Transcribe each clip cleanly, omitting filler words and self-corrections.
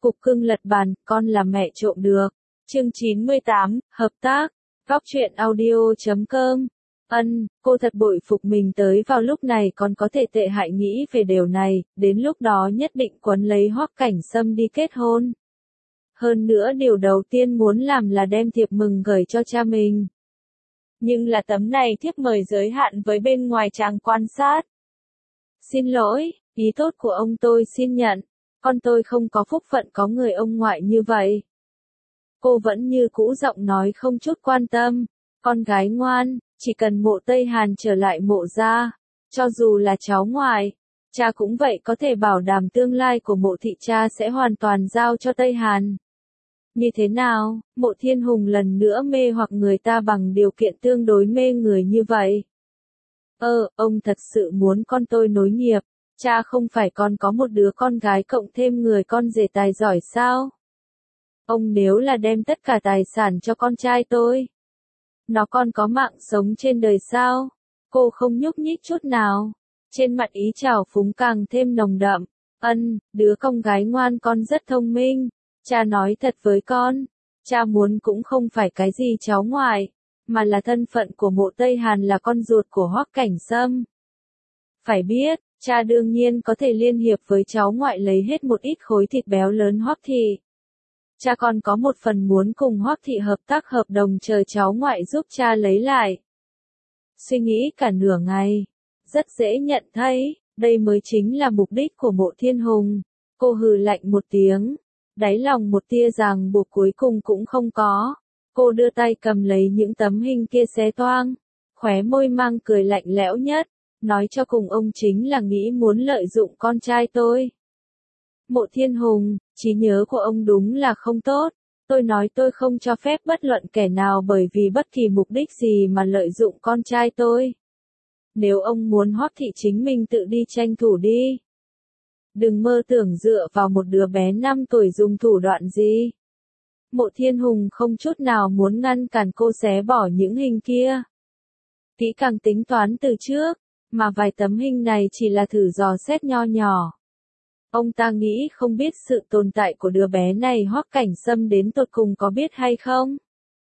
Cục cưng lật bàn, con là mẹ trộm được. Chương 98, hợp tác. Góc truyện audio.com. Cô thật bội phục mình tới vào lúc này còn có thể tệ hại nghĩ về điều này, đến lúc đó nhất định quấn lấy Hoắc Cảnh Sâm đi kết hôn. Hơn nữa điều đầu tiên muốn làm là đem thiệp mừng gửi cho cha mình. Nhưng là tấm này thiếp mời giới hạn với bên ngoài chàng quan sát. Xin lỗi, ý tốt của ông tôi xin nhận, con tôi không có phúc phận có người ông ngoại như vậy. Cô vẫn như cũ giọng nói không chút quan tâm, con gái ngoan, chỉ cần Mộ Tây Hàn trở lại Mộ gia, cho dù là cháu ngoại, cha cũng vậy có thể bảo đảm tương lai của Mộ thị cha sẽ hoàn toàn giao cho Tây Hàn. Như thế nào, Mộ Thiên Hùng lần nữa mê hoặc người ta bằng điều kiện tương đối mê người như vậy. Ông thật sự muốn con tôi nối nghiệp, cha không phải còn có một đứa con gái cộng thêm người con rể tài giỏi sao? Ông nếu là đem tất cả tài sản cho con trai tôi, nó còn có mạng sống trên đời sao? Cô không nhúc nhích chút nào, trên mặt ý trào phúng càng thêm nồng đậm. Đứa con gái ngoan con rất thông minh, cha nói thật với con, cha muốn cũng không phải cái gì cháu ngoại, mà là thân phận của Mộ Tây Hàn là con ruột của Hoắc Cảnh Sâm. Phải biết, cha đương nhiên có thể liên hiệp với cháu ngoại lấy hết một ít khối thịt béo lớn Hoắc thị. Cha còn có một phần muốn cùng Hoắc thị hợp tác hợp đồng chờ cháu ngoại giúp cha lấy lại. Suy nghĩ cả nửa ngày, rất dễ nhận thấy, đây mới chính là mục đích của Mộ Thiên Hùng. Cô hừ lạnh một tiếng, đáy lòng một tia ràng buộc cuối cùng cũng không có. Cô đưa tay cầm lấy những tấm hình kia xé toang, khóe môi mang cười lạnh lẽo nhất, nói cho cùng ông chính là nghĩ muốn lợi dụng con trai tôi. Mộ Thiên Hùng, trí nhớ của ông đúng là không tốt, tôi nói tôi không cho phép bất luận kẻ nào bởi vì bất kỳ mục đích gì mà lợi dụng con trai tôi. Nếu ông muốn Hoắc thị chính mình tự đi tranh thủ đi. Đừng mơ tưởng dựa vào một đứa bé 5 tuổi dùng thủ đoạn gì. Mộ Thiên Hùng không chút nào muốn ngăn cản cô xé bỏ những hình kia. Kỹ càng tính toán từ trước, mà vài tấm hình này chỉ là thử dò xét nho nhỏ. Ông ta nghĩ không biết sự tồn tại của đứa bé này Hoắc Cảnh Sâm đến tột cùng có biết hay không.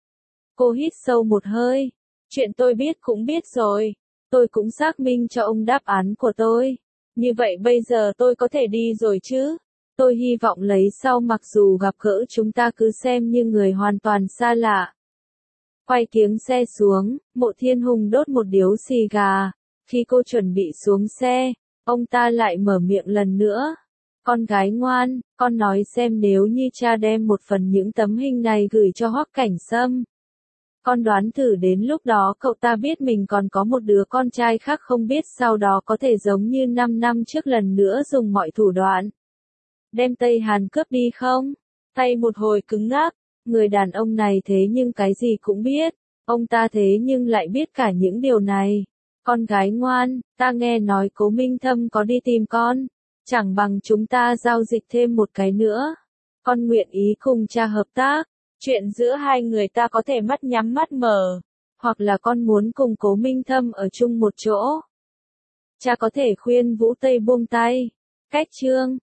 Cô hít sâu một hơi, chuyện tôi biết cũng biết rồi, tôi cũng xác minh cho ông đáp án của tôi. Như vậy bây giờ tôi có thể đi rồi chứ? Tôi hy vọng lấy sau mặc dù gặp gỡ chúng ta cứ xem như người hoàn toàn xa lạ. Quay kiếng xe xuống, Mộ Thiên Hùng đốt một điếu xì gà. Khi cô chuẩn bị xuống xe, ông ta lại mở miệng lần nữa. Con gái ngoan, con nói xem nếu như cha đem một phần những tấm hình này gửi cho Hoắc Cảnh Sâm. Con đoán thử đến lúc đó cậu ta biết mình còn có một đứa con trai khác không biết sau đó có thể giống như 5 năm trước lần nữa dùng mọi thủ đoạn. Đem Tây Hàn cướp đi không? Tay một hồi cứng ngắc, người đàn ông này thế nhưng cái gì cũng biết, ông ta thế nhưng lại biết cả những điều này. Con gái ngoan, ta nghe nói Cố Minh Thâm có đi tìm con, chẳng bằng chúng ta giao dịch thêm một cái nữa. Con nguyện ý cùng cha hợp tác, chuyện giữa hai người ta có thể mắt nhắm mắt mở, hoặc là con muốn cùng Cố Minh Thâm ở chung một chỗ. Cha có thể khuyên Vũ Tây buông tay. Cách chương